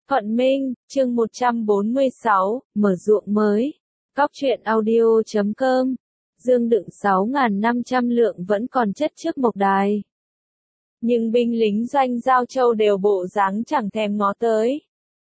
Thuận Minh, chương 146, mở ruộng mới. Cóc truyện audio.com. Dương đựng 6.500 lượng vẫn còn chất trước mộc đài. Nhưng binh lính doanh Giao Châu đều bộ dáng chẳng thèm ngó tới.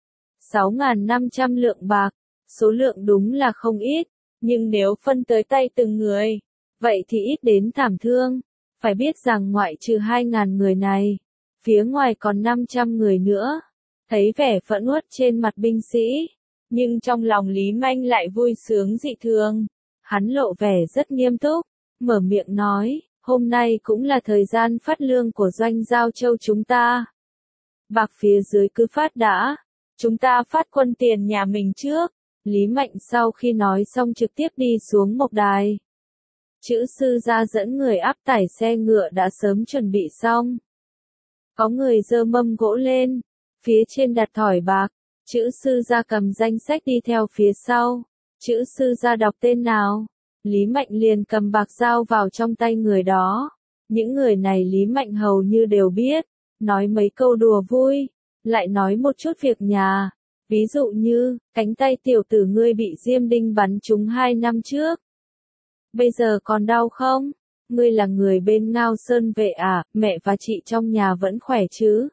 6.500 lượng bạc, số lượng đúng là không ít, nhưng nếu phân tới tay từng người, vậy thì ít đến thảm thương. Phải biết rằng ngoại trừ 2.000 người này, phía ngoài còn 500 người nữa. Thấy vẻ phẫn uất trên mặt binh sĩ, nhưng trong lòng Lý Manh lại vui sướng dị thường. Hắn lộ vẻ rất nghiêm túc, mở miệng nói, hôm nay cũng là thời gian phát lương của doanh Giao Châu chúng ta. Bạc phía dưới cứ phát đã, chúng ta phát quân tiền nhà mình trước. Lý Mạnh sau khi nói xong trực tiếp đi xuống mộc đài. Chữ sư ra dẫn người áp tải xe ngựa đã sớm chuẩn bị xong. Có người giơ mâm gỗ lên, phía trên đặt thỏi bạc, chữ sư ra cầm danh sách đi theo phía sau. Chữ sư ra đọc tên nào, Lý Mạnh liền cầm bạc giao vào trong tay người đó. Những người này Lý Mạnh hầu như đều biết, nói mấy câu đùa vui, lại nói một chút việc nhà. Ví dụ như, cánh tay tiểu tử ngươi bị diêm đinh bắn trúng 2 năm trước. Bây giờ còn đau không? Ngươi là người bên Ngao Sơn Vệ à, mẹ và chị trong nhà vẫn khỏe chứ?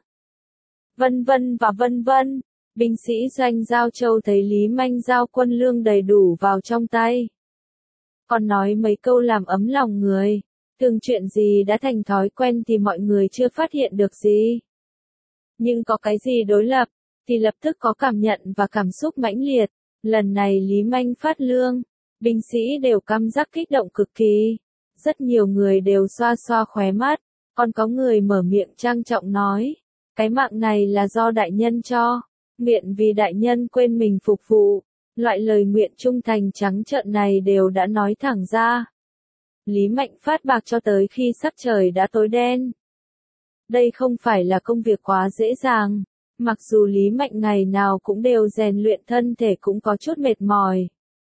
Vân vân và vân vân. Binh sĩ doanh Giao Châu thấy Lý Manh giao quân lương đầy đủ vào trong tay. Còn nói mấy câu làm ấm lòng người. Thường chuyện gì đã thành thói quen thì mọi người chưa phát hiện được gì. Nhưng có cái gì đối lập, thì lập tức có cảm nhận và cảm xúc mãnh liệt. Lần này Lý Manh phát lương, binh sĩ đều căm giác kích động cực kỳ. Rất nhiều người đều xoa xoa khóe mắt, còn có người mở miệng trang trọng nói, cái mạng này là do đại nhân cho, nguyện vì đại nhân quên mình phục vụ. Loại lời nguyện trung thành trắng trợn này đều đã nói thẳng ra. Lý Mạnh phát bạc cho tới khi sắc trời đã tối đen. Đây không phải là công việc quá dễ dàng. Mặc dù Lý Mạnh ngày nào cũng đều rèn luyện thân thể cũng có chút mệt mỏi.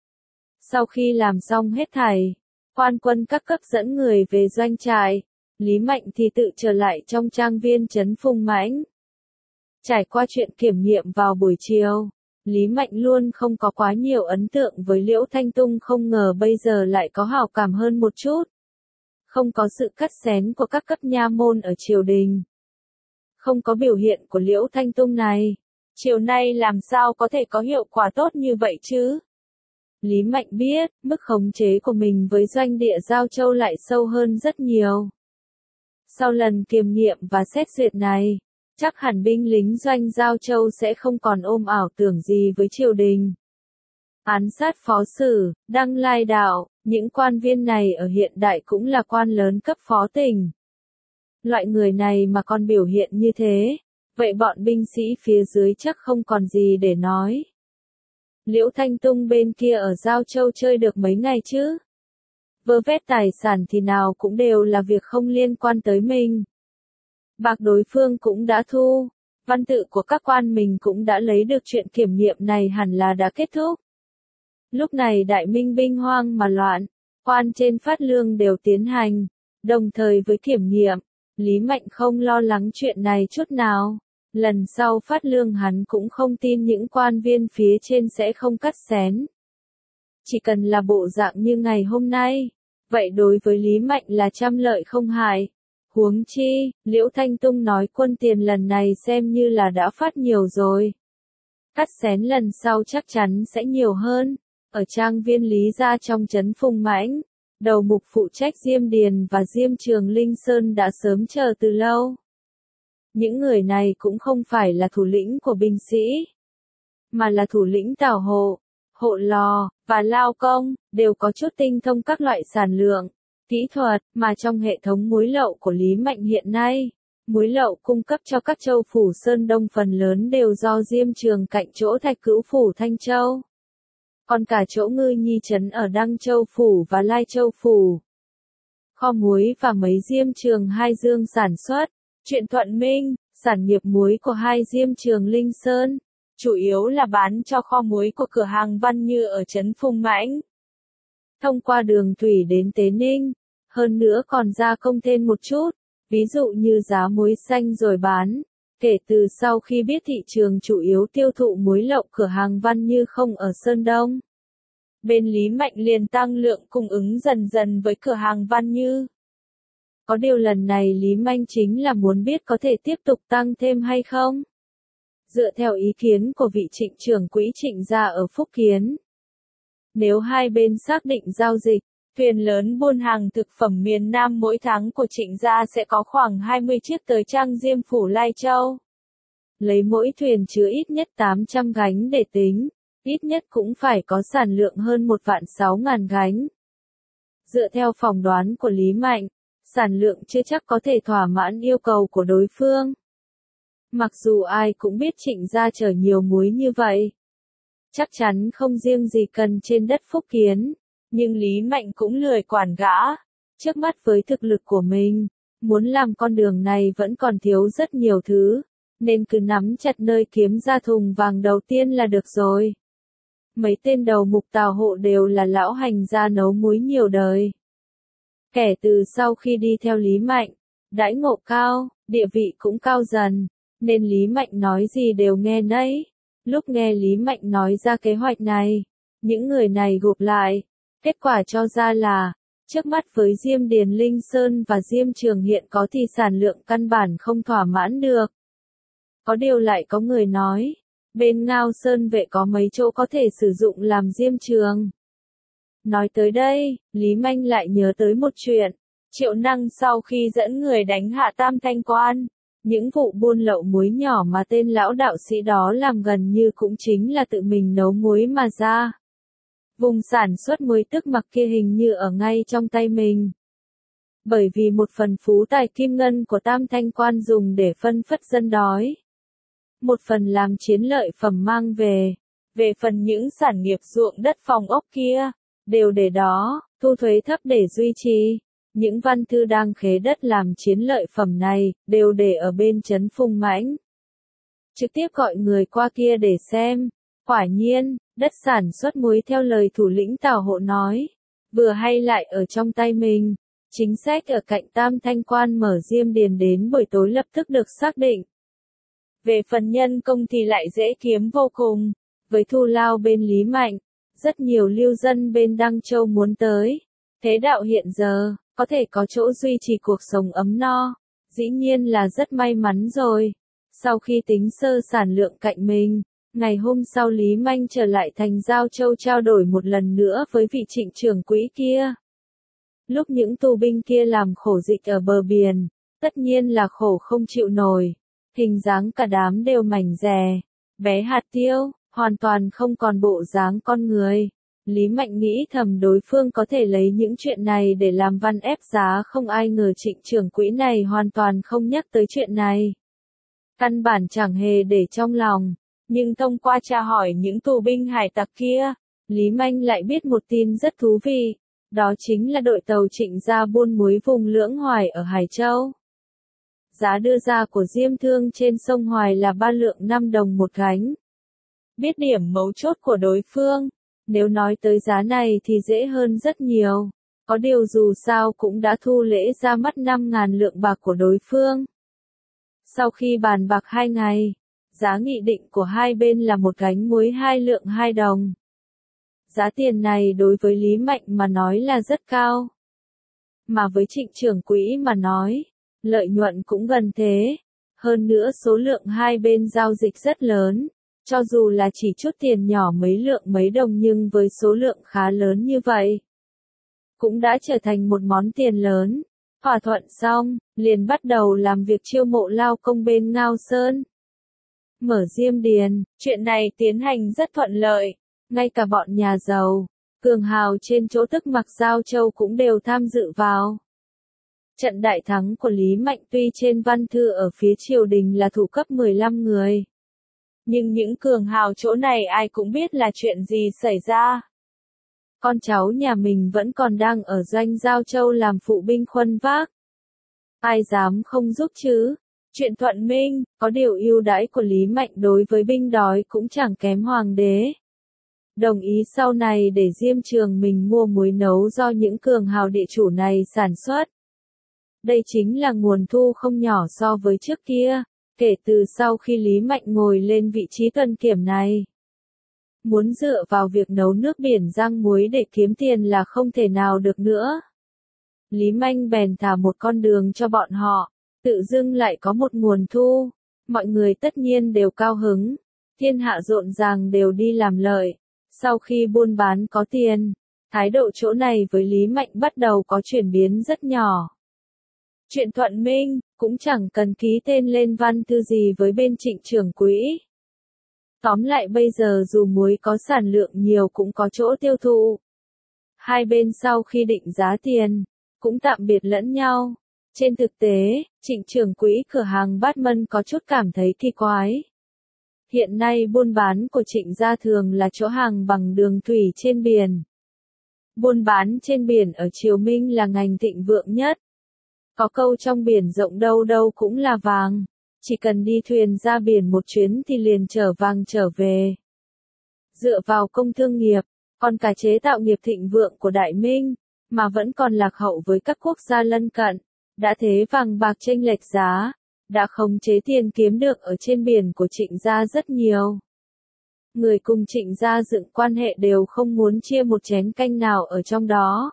Sau khi làm xong hết thảy, quan quân các cấp dẫn người về doanh trại, Lý Mạnh thì tự trở lại trong trang viên trấn Phùng Mãnh. Trải qua chuyện kiểm nghiệm vào buổi chiều, Lý Mạnh luôn không có quá nhiều ấn tượng với Liễu Thanh Tung, không ngờ bây giờ lại có hảo cảm hơn một chút. Không có sự cắt xén của các cấp nha môn ở triều đình. Không có biểu hiện của Liễu Thanh Tung này, chiều nay làm sao có thể có hiệu quả tốt như vậy chứ? Lý Mạnh biết, mức khống chế của mình với doanh địa Giao Châu lại sâu hơn rất nhiều. Sau lần kiểm nghiệm và xét duyệt này, chắc hẳn binh lính doanh Giao Châu sẽ không còn ôm ảo tưởng gì với triều đình. Án sát phó sử, đăng lai đạo, những quan viên này ở hiện đại cũng là quan lớn cấp phó tỉnh. Loại người này mà còn biểu hiện như thế, vậy bọn binh sĩ phía dưới chắc không còn gì để nói. Liễu Thanh Tung bên kia ở Giao Châu chơi được mấy ngày chứ? Vơ vét tài sản thì nào cũng đều là việc không liên quan tới mình. Bạc đối phương cũng đã thu, văn tự của các quan mình cũng đã lấy được, chuyện kiểm nghiệm này hẳn là đã kết thúc. Lúc này đại minh binh hoang mà loạn, quan trên phát lương đều tiến hành, đồng thời với kiểm nghiệm, Lý Mạnh không lo lắng chuyện này chút nào. Lần sau phát lương hắn cũng không tin những quan viên phía trên sẽ không cắt xén. Chỉ cần là bộ dạng như ngày hôm nay, vậy đối với Lý Mạnh là trăm lợi không hại. Huống chi, Liễu Thanh Tung nói quân tiền lần này xem như là đã phát nhiều rồi. Cắt xén lần sau chắc chắn sẽ nhiều hơn. Ở trang viên Lý gia trong trấn Phùng Mãnh, đầu mục phụ trách Diêm Điền và Diêm Trường Linh Sơn đã sớm chờ từ lâu. Những người này cũng không phải là thủ lĩnh của binh sĩ, mà là thủ lĩnh tảo hộ, hộ lò, và lao công, đều có chút tinh thông các loại sản lượng, kỹ thuật, mà trong hệ thống muối lậu của Lý Mạnh hiện nay, muối lậu cung cấp cho các châu phủ Sơn Đông phần lớn đều do Diêm Trường cạnh chỗ Thạch Cữu phủ Thanh Châu. Còn cả chỗ Ngư Nhi trấn ở Đăng Châu phủ và Lai Châu phủ. Kho muối và mấy Diêm Trường hai dương sản xuất. Chuyện Thuận Minh, sản nghiệp muối của hai Diêm Trường Linh Sơn, chủ yếu là bán cho kho muối của cửa hàng Văn Như ở trấn Phùng Mãnh. Thông qua đường thủy đến Tế Ninh, hơn nữa còn gia công thêm một chút, ví dụ như giá muối xanh rồi bán, Kể từ sau khi biết thị trường chủ yếu tiêu thụ muối lậu cửa hàng Văn Như không ở Sơn Đông, bên Lý Mạnh liền tăng lượng cung ứng dần dần với cửa hàng Văn Như. Có điều lần này Lý Mạnh chính là muốn biết có thể tiếp tục tăng thêm hay không. Dựa theo ý kiến của vị Trịnh trưởng quỹ Trịnh gia ở Phúc Kiến, nếu hai bên xác định giao dịch, thuyền lớn buôn hàng thực phẩm miền Nam mỗi tháng của Trịnh gia sẽ có khoảng 20 chiếc tới Trang Diêm Phủ Lai Châu. Lấy mỗi thuyền chứa ít nhất 800 gánh để tính, ít nhất cũng phải có sản lượng hơn 1.600.000 gánh. Dựa theo phỏng đoán của Lý Mạnh, sản lượng chưa chắc có thể thỏa mãn yêu cầu của đối phương. Mặc dù ai cũng biết Trịnh gia chở nhiều muối như vậy, chắc chắn không riêng gì cần trên đất Phúc Kiến, nhưng Lý Mạnh cũng lười quản gã. Trước mắt với thực lực của mình, muốn làm con đường này vẫn còn thiếu rất nhiều thứ, nên cứ nắm chặt nơi kiếm ra thùng vàng đầu tiên là được rồi. Mấy tên đầu mục Tào Hộ đều là lão hành gia nấu muối nhiều đời. Kể từ sau khi đi theo Lý Mạnh, đãi ngộ cao, địa vị cũng cao dần, nên Lý Mạnh nói gì đều nghe nấy. Lúc nghe Lý Mạnh nói ra kế hoạch này, những người này gộp lại, kết quả cho ra là, trước mắt với Diêm Điền Linh Sơn và Diêm Trường hiện có thì sản lượng căn bản không thỏa mãn được. Có điều lại có người nói, bên Ngao Sơn Vệ có mấy chỗ có thể sử dụng làm Diêm Trường. Nói tới đây, Lý Mạnh lại nhớ tới một chuyện, Triệu Năng sau khi dẫn người đánh hạ Tam Thanh Quan, những vụ buôn lậu muối nhỏ mà tên lão đạo sĩ đó làm gần như cũng chính là tự mình nấu muối mà ra. Vùng sản xuất muối tức mặc kia hình như ở ngay trong tay mình. Bởi vì một phần phú tài kim ngân của Tam Thanh Quan dùng để phân phất dân đói. Một phần làm chiến lợi phẩm mang về. Về phần những sản nghiệp ruộng đất phòng ốc kia, đều để đó, thu thuế thấp để duy trì. Những văn thư đang khế đất làm chiến lợi phẩm này, đều để ở bên trấn Phùng Mãnh. Trực tiếp gọi người qua kia để xem. Quả nhiên, đất sản xuất muối theo lời thủ lĩnh Tào Hộ nói, vừa hay lại ở trong tay mình. Chính sách ở cạnh Tam Thanh Quan mở Diêm Điền đến buổi tối lập tức được xác định. Về phần nhân công thì lại dễ kiếm vô cùng. Với thù lao bên Lý Mạnh, rất nhiều lưu dân bên Đăng Châu muốn tới. Thế đạo hiện giờ, có thể có chỗ duy trì cuộc sống ấm no, dĩ nhiên là rất may mắn rồi. Sau khi tính sơ sản lượng cạnh mình, ngày hôm sau Lý Mạnh trở lại thành Giao Châu trao đổi một lần nữa với vị Trịnh trưởng quỹ kia. Lúc những tù binh kia làm khổ dịch ở bờ biển, tất nhiên là khổ không chịu nổi. Hình dáng cả đám đều mảnh dè, bé hạt tiêu, hoàn toàn không còn bộ dáng con người. Lý Mạnh nghĩ thầm đối phương có thể lấy những chuyện này để làm văn ép giá, không ai ngờ Trịnh trưởng quỹ này hoàn toàn không nhắc tới chuyện này. Căn bản chẳng hề để trong lòng, nhưng thông qua tra hỏi những tù binh hải tặc kia, Lý Mạnh lại biết một tin rất thú vị, đó chính là đội tàu Trịnh gia buôn muối vùng Lưỡng Hoài ở Hải Châu. Giá đưa ra của Diêm Thương trên sông Hoài là 3 lượng 5 đồng một gánh. Biết điểm mấu chốt của đối phương, nếu nói tới giá này thì dễ hơn rất nhiều. Có điều dù sao cũng đã thu lễ ra mắt 5.000 lượng bạc của đối phương. Sau khi bàn bạc 2 ngày, giá nghị định của hai bên là một gánh muối 2 lượng 2 đồng. Giá tiền này đối với Lý Mạnh mà nói là rất cao. Mà với Trịnh trưởng quỹ mà nói, lợi nhuận cũng gần thế. Hơn nữa số lượng hai bên giao dịch rất lớn. Cho dù là chỉ chút tiền nhỏ mấy lượng mấy đồng nhưng với số lượng khá lớn như vậy, cũng đã trở thành một món tiền lớn. Thỏa thuận xong, liền bắt đầu làm việc chiêu mộ lao công bên Ngao Sơn. Mở Diêm Điền, chuyện này tiến hành rất thuận lợi. Ngay cả bọn nhà giàu, cường hào trên chỗ tức mặc Giao Châu cũng đều tham dự vào. Trận đại thắng của Lý Mạnh tuy trên văn thư ở phía triều đình là thủ cấp 15 người. Nhưng những cường hào chỗ này ai cũng biết là chuyện gì xảy ra. Con cháu nhà mình vẫn còn đang ở doanh Giao Châu làm phụ binh khuân vác. Ai dám không giúp chứ? Chuyện thuận minh, có điều ưu đãi của Lý Mạnh đối với binh đói cũng chẳng kém hoàng đế. Đồng ý sau này để Diêm Trường mình mua muối nấu do những cường hào địa chủ này sản xuất. Đây chính là nguồn thu không nhỏ so với trước kia. Kể từ sau khi Lý Mạnh ngồi lên vị trí tuần kiểm này, muốn dựa vào việc nấu nước biển rang muối để kiếm tiền là không thể nào được nữa. Lý Mạnh bèn thả một con đường cho bọn họ, tự dưng lại có một nguồn thu, mọi người tất nhiên đều cao hứng, thiên hạ rộn ràng đều đi làm lợi. Sau khi buôn bán có tiền, thái độ chỗ này với Lý Mạnh bắt đầu có chuyển biến rất nhỏ. Chuyện thuận minh, cũng chẳng cần ký tên lên văn thư gì với bên Trịnh trưởng quỹ. Tóm lại bây giờ dù muối có sản lượng nhiều cũng có chỗ tiêu thụ. Hai bên sau khi định giá tiền, cũng tạm biệt lẫn nhau. Trên thực tế, Trịnh trưởng quỹ cửa hàng Bát Mân có chút cảm thấy kỳ quái. Hiện nay buôn bán của Trịnh gia thường là chỗ hàng bằng đường thủy trên biển. Buôn bán trên biển ở Triều Minh là ngành thịnh vượng nhất. Có câu trong biển rộng đâu đâu cũng là vàng, chỉ cần đi thuyền ra biển một chuyến thì liền chở vàng trở về. Dựa vào công thương nghiệp, còn cả chế tạo nghiệp thịnh vượng của Đại Minh, mà vẫn còn lạc hậu với các quốc gia lân cận, đã thế vàng bạc chênh lệch giá, đã khống chế tiền kiếm được ở trên biển của Trịnh gia rất nhiều. Người cùng Trịnh gia dựng quan hệ đều không muốn chia một chén canh nào ở trong đó.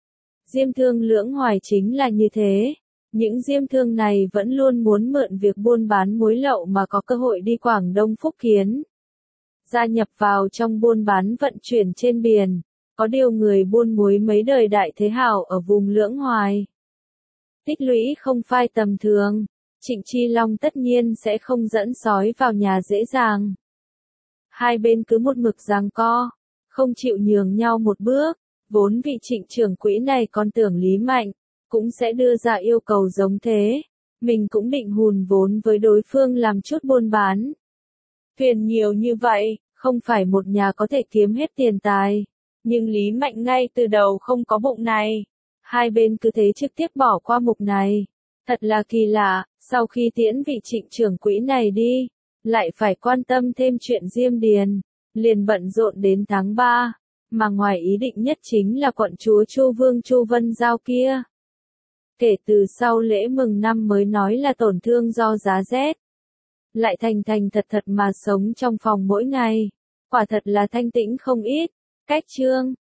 Diêm thương Lưỡng Hoài chính là như thế. Những diêm thương này vẫn luôn muốn mượn việc buôn bán muối lậu mà có cơ hội đi Quảng Đông Phúc Kiến. Gia nhập vào trong buôn bán vận chuyển trên biển, có điều người buôn muối mấy đời đại thế hào ở vùng Lưỡng Hoài. Tích lũy không phai tầm thường, Trịnh Chi Long tất nhiên sẽ không dẫn sói vào nhà dễ dàng. Hai bên cứ một mực giằng co, không chịu nhường nhau một bước, vốn vị Trịnh trưởng quỹ này còn tưởng Lý Mạnh cũng sẽ đưa ra yêu cầu giống thế, mình cũng định hùn vốn với đối phương làm chút buôn bán. Phiền nhiều như vậy, không phải một nhà có thể kiếm hết tiền tài, nhưng Lý Mạnh ngay từ đầu không có bụng này. Hai bên cứ thế trực tiếp bỏ qua mục này. Thật là kỳ lạ, sau khi tiễn vị Trịnh trưởng quỹ này đi, lại phải quan tâm thêm chuyện Diêm Điền, liền bận rộn đến tháng 3, mà ngoài ý định nhất chính là quận chúa Chu Vương Chu Vân Giao kia. Kể từ sau lễ mừng năm mới nói là tổn thương do giá rét, lại thành thật thật mà sống trong phòng mỗi ngày, quả thật là thanh tĩnh không ít. Cách chương